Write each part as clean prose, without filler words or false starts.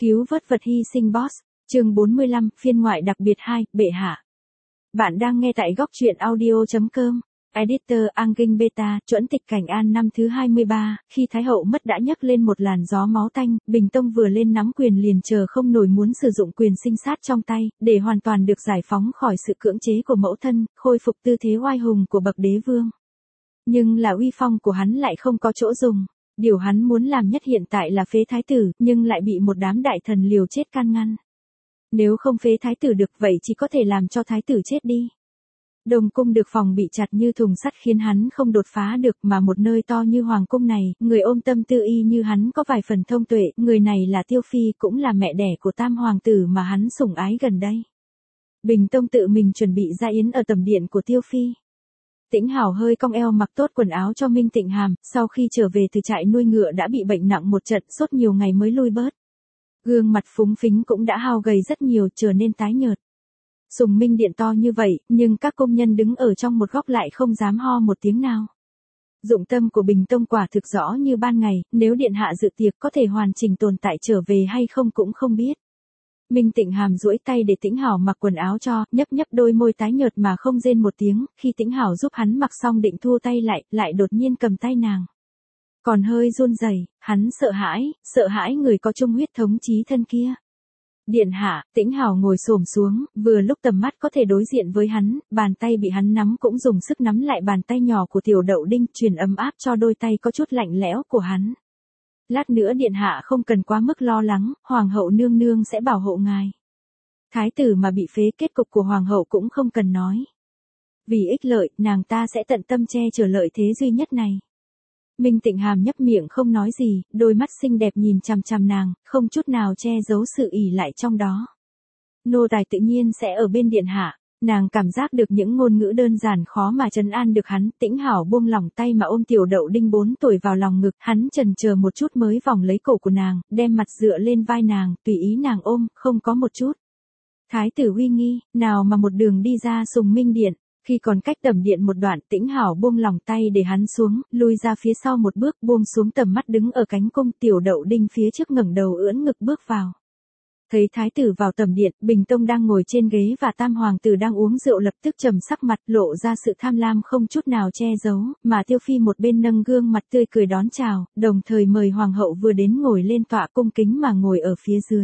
Cứu vớt vật hy sinh boss, chương 45, phiên ngoại đặc biệt 2, bệ hạ. Bạn đang nghe tại góc truyện audio.com. Editor Anging Beta, chuẩn tịch Cảnh An năm thứ 23, khi Thái hậu mất đã nhấc lên một làn gió máu tanh, Bình Tông vừa lên nắm quyền liền chờ không nổi muốn sử dụng quyền sinh sát trong tay, để hoàn toàn được giải phóng khỏi sự cưỡng chế của mẫu thân, khôi phục tư thế oai hùng của bậc đế vương. Nhưng là uy phong của hắn lại không có chỗ dùng. Điều hắn muốn làm nhất hiện tại là phế thái tử, nhưng lại bị một đám đại thần liều chết can ngăn. Nếu không phế thái tử được vậy chỉ có thể làm cho thái tử chết đi. Đồng cung được phòng bị chặt như thùng sắt khiến hắn không đột phá được, mà một nơi to như hoàng cung này, người ôm tâm tư y như hắn có vài phần thông tuệ, người này là Tiêu Phi, cũng là mẹ đẻ của tam hoàng tử mà hắn sủng ái gần đây. Bình Tông tự mình chuẩn bị ra yến ở tầm điện của Tiêu Phi. Tĩnh Hảo hơi cong eo mặc tốt quần áo cho Minh Tịnh Hàm, sau khi trở về từ trại nuôi ngựa đã bị bệnh nặng một trận, sốt nhiều ngày mới lui bớt. Gương mặt phúng phính cũng đã hao gầy rất nhiều, trở nên tái nhợt. Sùng Minh điện to như vậy, nhưng các công nhân đứng ở trong một góc lại không dám ho một tiếng nào. Dụng tâm của Bình Tông quả thực rõ như ban ngày, nếu điện hạ dự tiệc có thể hoàn chỉnh tồn tại trở về hay không cũng không biết. Minh Tịnh Hàm duỗi tay để Tĩnh Hảo mặc quần áo cho, nhấp nhấp đôi môi tái nhợt mà không rên một tiếng, khi Tĩnh Hảo giúp hắn mặc xong định thua tay lại đột nhiên cầm tay nàng. Còn hơi run rẩy, hắn sợ hãi người có chung huyết thống chí thân kia. Điện hạ, Tĩnh Hảo ngồi xổm xuống, vừa lúc tầm mắt có thể đối diện với hắn, bàn tay bị hắn nắm cũng dùng sức nắm lại bàn tay nhỏ của Tiểu Đậu Đinh, truyền ấm áp cho đôi tay có chút lạnh lẽo của hắn. Lát nữa điện hạ không cần quá mức lo lắng, hoàng hậu nương nương sẽ bảo hộ ngài. Thái tử mà bị phế, kết cục của hoàng hậu cũng không cần nói. Vì ích lợi, nàng ta sẽ tận tâm che chở lợi thế duy nhất này. Minh Tịnh Hàm nhấp miệng không nói gì, đôi mắt xinh đẹp nhìn chằm chằm nàng, không chút nào che giấu sự ỷ lại trong đó. Nô tài tự nhiên sẽ ở bên điện hạ. Nàng cảm giác được những ngôn ngữ đơn giản khó mà trấn an được hắn. Tĩnh Hảo buông lỏng tay mà ôm Tiểu Đậu Đinh 4 tuổi vào lòng ngực, hắn chần chờ một chút mới vòng lấy cổ của nàng, đem mặt dựa lên vai nàng, tùy ý nàng ôm, không có một chút. Thái tử uy nghi, nào mà một đường đi ra Sùng Minh điện, khi còn cách tầm điện một đoạn, Tĩnh Hảo buông lỏng tay để hắn xuống, lui ra phía sau một bước, buông xuống tầm mắt đứng ở cánh cung. Tiểu Đậu Đinh phía trước ngẩng đầu ưỡn ngực bước vào. Thấy thái tử vào tầm điện, Bình Tông đang ngồi trên ghế và tam hoàng tử đang uống rượu lập tức trầm sắc mặt, lộ ra sự tham lam không chút nào che giấu, mà Tiêu Phi một bên nâng gương mặt tươi cười đón chào, đồng thời mời hoàng hậu vừa đến ngồi lên tọa cung kính mà ngồi ở phía dưới.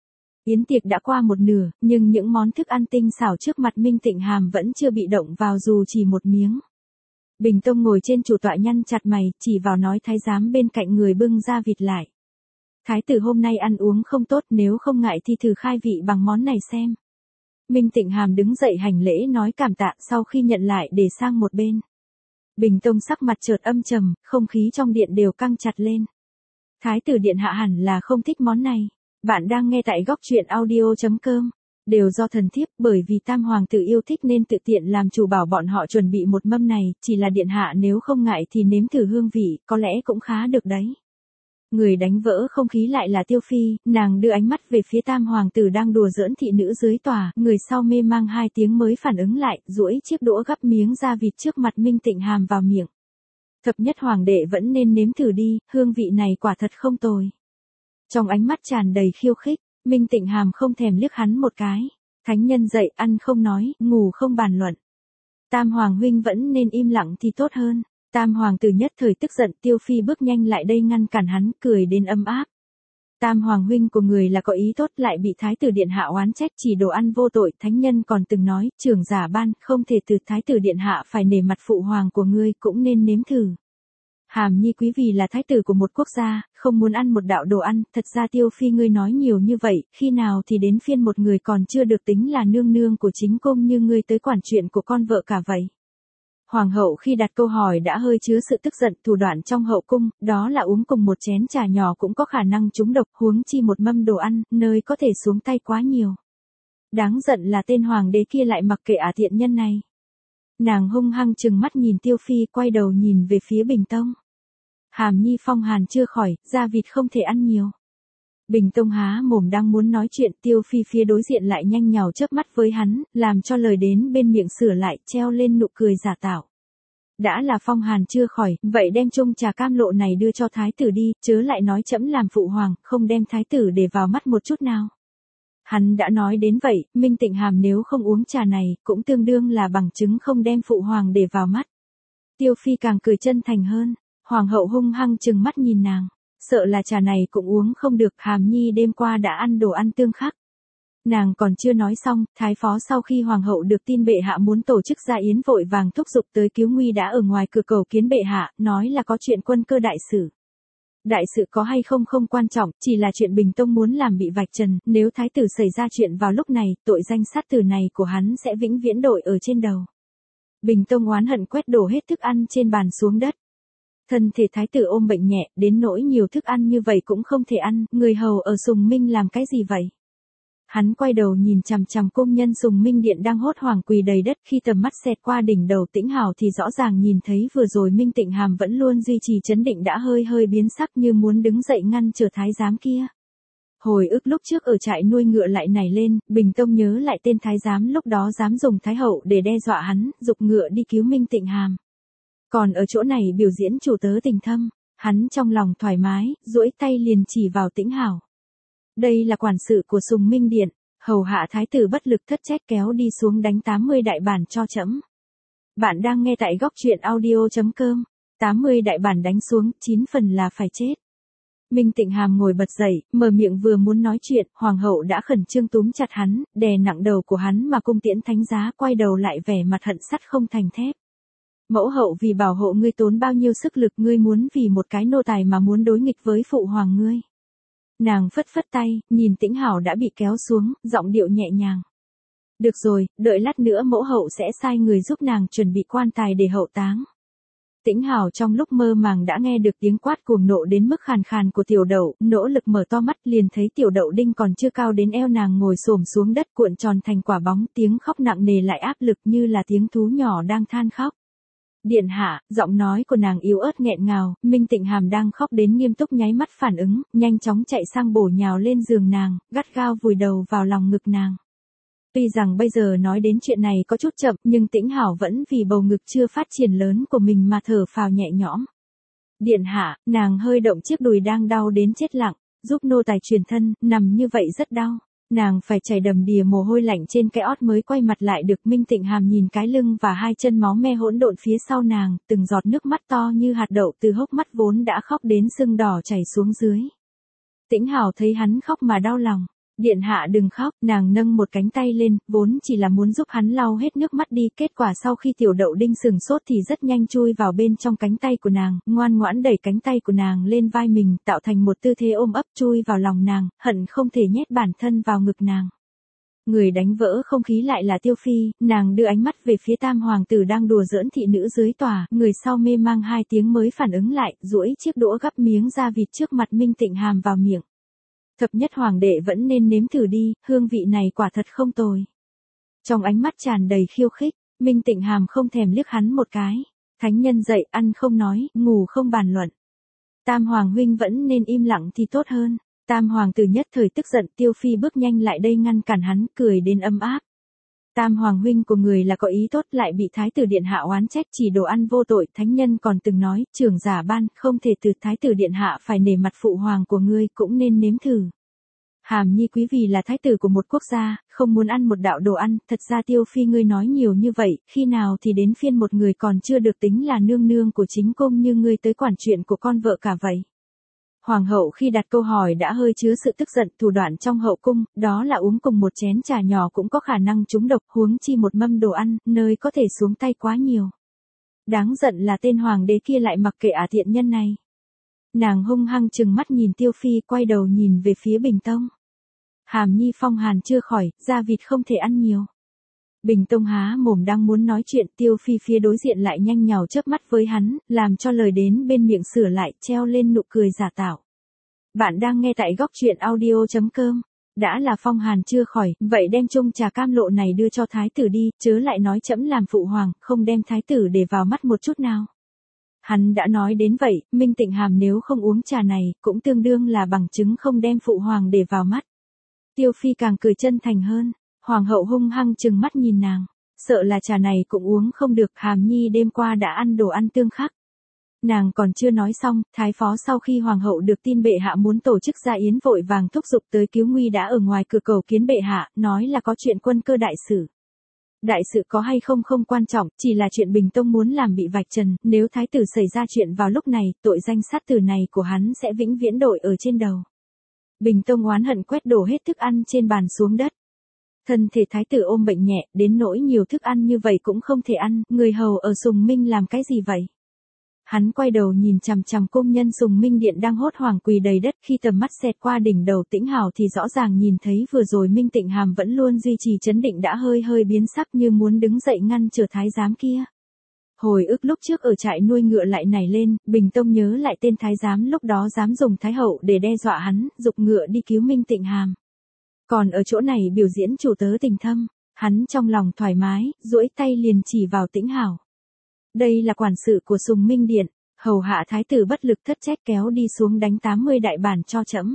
Yến tiệc đã qua một nửa, nhưng những món thức ăn tinh xảo trước mặt Minh Tịnh Hàm vẫn chưa bị động vào dù chỉ một miếng. Bình Tông ngồi trên chủ tọa nhăn chặt mày, chỉ vào nói thái giám bên cạnh người bưng ra vịt lại. Thái tử hôm nay ăn uống không tốt, nếu không ngại thì thử khai vị bằng món này xem. Minh Tịnh Hàm đứng dậy hành lễ nói cảm tạ, sau khi nhận lại để sang một bên. Bình Tông sắc mặt chợt âm trầm, không khí trong điện đều căng chặt lên. Thái tử điện hạ hẳn là không thích món này. Bạn đang nghe tại góc truyện audio.com. Đều do thần thiếp, bởi vì tam hoàng tử yêu thích nên tự tiện làm chủ bảo bọn họ chuẩn bị một mâm này, chỉ là điện hạ nếu không ngại thì nếm thử hương vị, có lẽ cũng khá được đấy. Người đánh vỡ không khí lại là Tiêu Phi, nàng đưa ánh mắt về phía tam hoàng tử đang đùa giỡn thị nữ dưới tòa, người sau mê mang 2 tiếng mới phản ứng lại, duỗi chiếc đũa gắp miếng da vịt trước mặt Minh Tịnh Hàm vào miệng. Thập nhất hoàng đệ vẫn nên nếm thử đi, hương vị này quả thật không tồi. Trong ánh mắt tràn đầy khiêu khích, Minh Tịnh Hàm không thèm liếc hắn một cái. Thánh nhân dạy, ăn không nói, ngủ không bàn luận. Tam hoàng huynh vẫn nên im lặng thì tốt hơn. Tam hoàng tử nhất thời tức giận, Tiêu Phi bước nhanh lại đây ngăn cản hắn, cười đến ấm áp. Tam hoàng huynh của người là có ý tốt, lại bị thái tử điện hạ oán trách chỉ đồ ăn vô tội. Thánh nhân còn từng nói, trưởng giả ban, không thể từ thái tử điện hạ phải nể mặt phụ hoàng của ngươi, cũng nên nếm thử. Hàm nhi quý vì là thái tử của một quốc gia, không muốn ăn một đạo đồ ăn. Thật ra Tiêu Phi ngươi nói nhiều như vậy, khi nào thì đến phiên một người còn chưa được tính là nương nương của chính cung như ngươi tới quản chuyện của con vợ cả vậy. Hoàng hậu khi đặt câu hỏi đã hơi chứa sự tức giận. Thủ đoạn trong hậu cung, đó là uống cùng một chén trà nhỏ cũng có khả năng trúng độc, huống chi một mâm đồ ăn, nơi có thể xuống tay quá nhiều. Đáng giận là tên hoàng đế kia lại mặc kệ thiện nhân này. Nàng hung hăng trừng mắt nhìn Tiêu Phi, quay đầu nhìn về phía Bình Tông. Hàm nhi phong hàn chưa khỏi, da vịt không thể ăn nhiều. Bình Tông há mồm đang muốn nói chuyện, Tiêu Phi phía đối diện lại nhanh nhảu chớp mắt với hắn, làm cho lời đến bên miệng sửa lại, treo lên nụ cười giả tạo. đã là phong hàn chưa khỏi, vậy đem chung trà cam lộ này đưa cho thái tử đi, chớ lại nói trẫm làm phụ hoàng, không đem thái tử để vào mắt một chút nào. Hắn đã nói đến vậy, Minh Tịnh Hàm nếu không uống trà này, cũng tương đương là bằng chứng không đem phụ hoàng để vào mắt. Tiêu Phi càng cười chân thành hơn, hoàng hậu hung hăng trừng mắt nhìn nàng, sợ là trà này cũng uống không được, Hàm Nhi đêm qua đã ăn đồ ăn tương khắc. Nàng còn chưa nói xong, thái phó sau khi hoàng hậu được tin bệ hạ muốn tổ chức gia yến vội vàng thúc giục tới cứu nguy đã ở ngoài cửa cầu kiến bệ hạ, nói là có chuyện quân cơ đại sự. Đại sự có hay không không quan trọng, chỉ là chuyện Bình Tông muốn làm bị vạch trần, nếu thái tử xảy ra chuyện vào lúc này, tội danh sát tử này của hắn sẽ vĩnh viễn đội ở trên đầu. Bình Tông oán hận quét đổ hết thức ăn trên bàn xuống đất. Thân thể thái tử ôm bệnh nhẹ, đến nỗi nhiều thức ăn như vậy cũng không thể ăn, người hầu ở Sùng Minh làm cái gì vậy? Hắn quay đầu nhìn chằm chằm công nhân Sùng Minh Điện đang hốt hoảng quỳ đầy đất, khi tầm mắt xẹt qua đỉnh đầu Tĩnh Hào thì rõ ràng nhìn thấy vừa rồi Minh Tịnh Hàm vẫn luôn duy trì trấn định đã hơi hơi biến sắc như muốn đứng dậy ngăn trở thái giám kia. Hồi ức lúc trước ở trại nuôi ngựa lại nảy lên, Bình Tông nhớ lại tên thái giám lúc đó dám dùng thái hậu để đe dọa hắn, giục ngựa đi cứu Minh Tịnh Hàm. Còn ở chỗ này biểu diễn chủ tớ tình thâm, hắn trong lòng thoải mái, duỗi tay liền chỉ vào Tĩnh Hào. Đây là quản sự của Sùng Minh Điện, hầu hạ thái tử bất lực thất trách kéo đi xuống đánh 80 đại bản cho trẫm. Bạn đang nghe tại góc truyện audio.com, 80 đại bản đánh xuống, 9 phần là phải chết. Minh Tịnh Hàm ngồi bật dậy, mở miệng vừa muốn nói chuyện, hoàng hậu đã khẩn trương túm chặt hắn, đè nặng đầu của hắn mà cung tiễn thánh giá, quay đầu lại vẻ mặt hận sắt không thành thép. Mẫu hậu vì bảo hộ ngươi tốn bao nhiêu sức lực, ngươi muốn vì một cái nô tài mà muốn đối nghịch với phụ hoàng ngươi. Nàng phất phất tay, nhìn Tĩnh Hảo đã bị kéo xuống, giọng điệu nhẹ nhàng. Được rồi, đợi lát nữa mẫu hậu sẽ sai người giúp nàng chuẩn bị quan tài để hậu táng. Tĩnh Hảo trong lúc mơ màng đã nghe được tiếng quát cuồng nộ đến mức khàn khàn của Tiểu Đậu, nỗ lực mở to mắt liền thấy Tiểu Đậu đinh còn chưa cao đến eo nàng ngồi xổm xuống đất cuộn tròn thành quả bóng, tiếng khóc nặng nề lại áp lực như là tiếng thú nhỏ đang than khóc. Điện hạ, giọng nói của nàng yếu ớt nghẹn ngào, Minh Tịnh Hàm đang khóc đến nghiêm túc nháy mắt phản ứng, nhanh chóng chạy sang bổ nhào lên giường nàng, gắt gao vùi đầu vào lòng ngực nàng. Tuy rằng bây giờ nói đến chuyện này có chút chậm, nhưng Tĩnh Hảo vẫn vì bầu ngực chưa phát triển lớn của mình mà thở phào nhẹ nhõm. Điện hạ, nàng hơi động chiếc đùi đang đau đến chết lặng, giúp nô tài truyền thân, nằm như vậy rất đau. Nàng phải chảy đầm đìa mồ hôi lạnh trên cái ót mới quay mặt lại được. Minh Tịnh Hàm nhìn cái lưng và hai chân máu me hỗn độn phía sau nàng, từng giọt nước mắt to như hạt đậu từ hốc mắt vốn đã khóc đến sưng đỏ chảy xuống dưới. Tĩnh Hảo thấy hắn khóc mà đau lòng. Điện hạ đừng khóc, nàng nâng một cánh tay lên, vốn chỉ là muốn giúp hắn lau hết nước mắt đi, kết quả sau khi Tiểu Đậu đinh sừng sốt thì rất nhanh chui vào bên trong cánh tay của nàng, ngoan ngoãn đẩy cánh tay của nàng lên vai mình, tạo thành một tư thế ôm ấp chui vào lòng nàng, hận không thể nhét bản thân vào ngực nàng. Người đánh vỡ không khí lại là Tiêu Phi, nàng đưa ánh mắt về phía Tam hoàng tử đang đùa giỡn thị nữ dưới tòa, người sau mê mang 2 tiếng mới phản ứng lại, duỗi chiếc đũa gắp miếng da vịt trước mặt Minh Tịnh Hàm vào miệng. Thập nhất hoàng đệ vẫn nên nếm thử đi, hương vị này quả thật không tồi. Trong ánh mắt tràn đầy khiêu khích, Minh Tịnh Hàm không thèm liếc hắn một cái. Thánh nhân dạy ăn không nói, ngủ không bàn luận. Tam hoàng huynh vẫn nên im lặng thì tốt hơn. Tam hoàng tử nhất thời tức giận, Tiêu Phi bước nhanh lại đây ngăn cản hắn, cười đến ấm áp. Tam hoàng huynh của người là có ý tốt lại bị thái tử điện hạ oán trách chỉ đồ ăn vô tội, thánh nhân còn từng nói, trưởng giả ban, không thể từ thái tử điện hạ phải nể mặt phụ hoàng của ngươi cũng nên nếm thử. Hàm Nhi quý vì là thái tử của một quốc gia, không muốn ăn một đạo đồ ăn, thật ra Tiêu Phi ngươi nói nhiều như vậy, khi nào thì đến phiên một người còn chưa được tính là nương nương của chính cung như ngươi tới quản chuyện của con vợ cả vậy. Hoàng hậu khi đặt câu hỏi đã hơi chứa sự tức giận, thủ đoạn trong hậu cung, đó là uống cùng một chén trà nhỏ cũng có khả năng trúng độc, huống chi một mâm đồ ăn, nơi có thể xuống tay quá nhiều. Đáng giận là tên hoàng đế kia lại mặc kệ thiện nhân này. Nàng hung hăng trừng mắt nhìn Tiêu Phi, quay đầu nhìn về phía Bình Tông. Hàm Nhi phong hàn chưa khỏi, da vịt không thể ăn nhiều. Bình Tông há mồm đang muốn nói chuyện, Tiêu Phi phía đối diện lại nhanh nhảu chớp mắt với hắn, làm cho lời đến bên miệng sửa lại, treo lên nụ cười giả tạo. Bạn đang nghe tại góc truyện audio.com. Đã là phong hàn chưa khỏi, vậy đem chung trà cam lộ này đưa cho thái tử đi, chớ lại nói trẫm làm phụ hoàng, không đem thái tử để vào mắt một chút nào. Hắn đã nói đến vậy, Minh Tịnh Hàm nếu không uống trà này, cũng tương đương là bằng chứng không đem phụ hoàng để vào mắt. Tiêu Phi càng cười chân thành hơn. Hoàng hậu hung hăng trừng mắt nhìn nàng, sợ là trà này cũng uống không được, Hàm Nhi đêm qua đã ăn đồ ăn tương khắc. Nàng còn chưa nói xong, thái phó sau khi hoàng hậu được tin bệ hạ muốn tổ chức gia yến vội vàng thúc giục tới cứu nguy đã ở ngoài cửa cầu kiến bệ hạ, nói là có chuyện quân cơ đại sự. Đại sự có hay không không quan trọng, chỉ là chuyện Bình Tông muốn làm bị vạch trần, nếu thái tử xảy ra chuyện vào lúc này, tội danh sát tử này của hắn sẽ vĩnh viễn đội ở trên đầu. Bình Tông oán hận quét đổ hết thức ăn trên bàn xuống đất. Thân thể thái tử ôm bệnh nhẹ, đến nỗi nhiều thức ăn như vậy cũng không thể ăn, người hầu ở Sùng Minh làm cái gì vậy? Hắn quay đầu nhìn chằm chằm công nhân Sùng Minh Điện đang hốt hoảng quỳ đầy đất, khi tầm mắt xẹt qua đỉnh đầu Tĩnh Hào thì rõ ràng nhìn thấy vừa rồi Minh Tịnh Hàm vẫn luôn duy trì trấn định đã hơi hơi biến sắc như muốn đứng dậy ngăn trở thái giám kia. Hồi ức lúc trước ở trại nuôi ngựa lại nảy lên, Bình Tông nhớ lại tên thái giám lúc đó dám dùng thái hậu để đe dọa hắn, giục ngựa đi cứu Minh Tịnh Hàm. Còn ở chỗ này biểu diễn chủ tớ tình thâm, hắn trong lòng thoải mái, duỗi tay liền chỉ vào Tĩnh Hào. Đây là quản sự của Sùng Minh Điện, hầu hạ thái tử bất lực thất trách kéo đi xuống đánh 80 đại bản cho trẫm.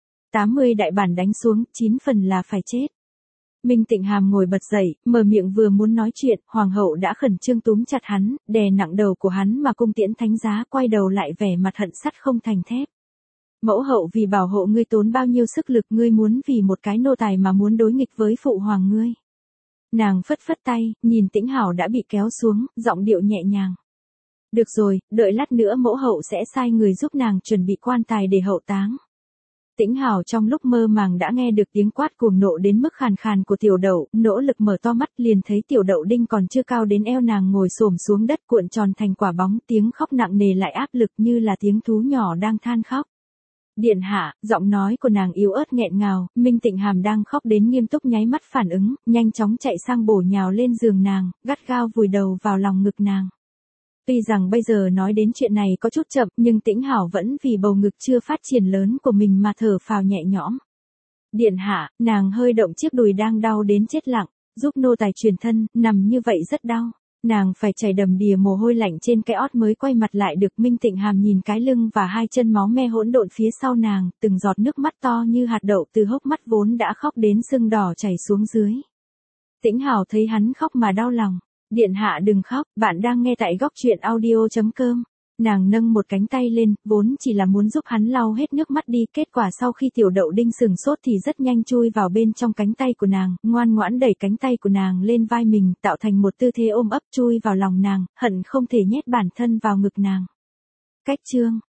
80 đại bản đánh xuống, 9 phần là phải chết. Minh Tịnh Hàm ngồi bật dậy, mở miệng vừa muốn nói chuyện, hoàng hậu đã khẩn trương túm chặt hắn, đè nặng đầu của hắn mà cung tiễn thánh giá, quay đầu lại vẻ mặt hận sắt không thành thép. Mẫu hậu vì bảo hộ ngươi tốn bao nhiêu sức lực, ngươi muốn vì một cái nô tài mà muốn đối nghịch với phụ hoàng ngươi. Nàng phất phất tay, nhìn Tĩnh Hào đã bị kéo xuống, giọng điệu nhẹ nhàng. Được rồi, đợi lát nữa mẫu hậu sẽ sai người giúp nàng chuẩn bị quan tài để hậu táng. Tĩnh Hào trong lúc mơ màng đã nghe được tiếng quát cuồng nộ đến mức khàn khàn của Tiểu Đậu, nỗ lực mở to mắt liền thấy Tiểu Đậu đinh còn chưa cao đến eo nàng ngồi xổm xuống đất cuộn tròn thành quả bóng, tiếng khóc nặng nề lại áp lực như là tiếng thú nhỏ đang than khóc. Điện hạ, giọng nói của nàng yếu ớt nghẹn ngào, Minh Tịnh Hàm đang khóc đến nghiêm túc nháy mắt phản ứng, nhanh chóng chạy sang bổ nhào lên giường nàng, gắt gao vùi đầu vào lòng ngực nàng. Tuy rằng bây giờ nói đến chuyện này có chút chậm, nhưng Tĩnh Hảo vẫn vì bầu ngực chưa phát triển lớn của mình mà thở phào nhẹ nhõm. Điện hạ, nàng hơi động chiếc đùi đang đau đến chết lặng, giúp nô tài truyền thân, nằm như vậy rất đau. Nàng phải chảy đầm đìa mồ hôi lạnh trên cái ót mới quay mặt lại được. Minh Tịnh Hàm nhìn cái lưng và hai chân máu me hỗn độn phía sau nàng, từng giọt nước mắt to như hạt đậu từ hốc mắt vốn đã khóc đến sưng đỏ chảy xuống dưới. Tĩnh Hào thấy hắn khóc mà đau lòng. Điện hạ đừng khóc, bạn đang nghe tại góc truyện audio.com. Nàng nâng một cánh tay lên, vốn chỉ là muốn giúp hắn lau hết nước mắt đi, kết quả sau khi Tiểu Đậu đinh sừng sốt thì rất nhanh chui vào bên trong cánh tay của nàng, ngoan ngoãn đẩy cánh tay của nàng lên vai mình, tạo thành một tư thế ôm ấp chui vào lòng nàng, hận không thể nhét bản thân vào ngực nàng. Cách chương